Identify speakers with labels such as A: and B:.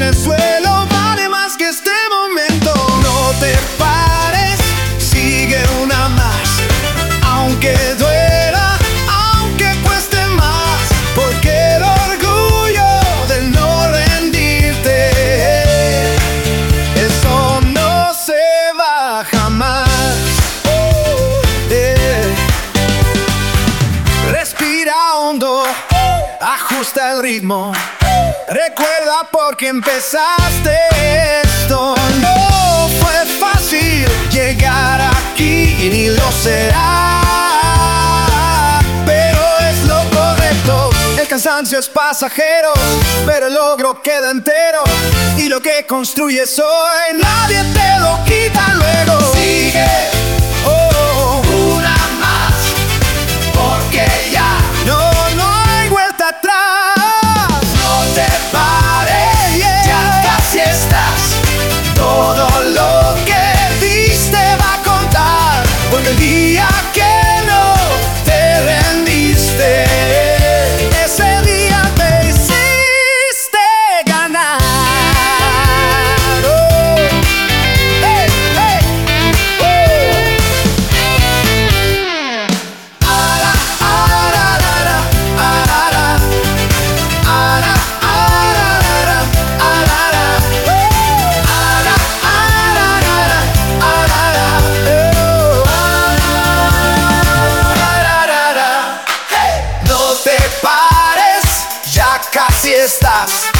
A: suelo vale más que este momento. No te pares, sigue una más, aunque duela, aunque cueste más, porque el orgullo de no rendirte, eso no se va jamás. Respira hondo, ajusta el ritmo, recuerda por qué empezaste esto. No fue fácil llegar aquí, ni lo será, pero es lo correcto. El cansancio es pasajero, pero el logro queda entero, y lo que construyes hoy nadie te lo quita luego. Sigue, una más, porque ya no hay vuelta atrás. No te pares, ya casi estás. Todo lo que viste va a contar, porque el día que no te rendiste, ese día te hiciste ganar. Hey, hey, ara, ara, ara, ara, ara, ara, ara, no te pares, ya casi estás.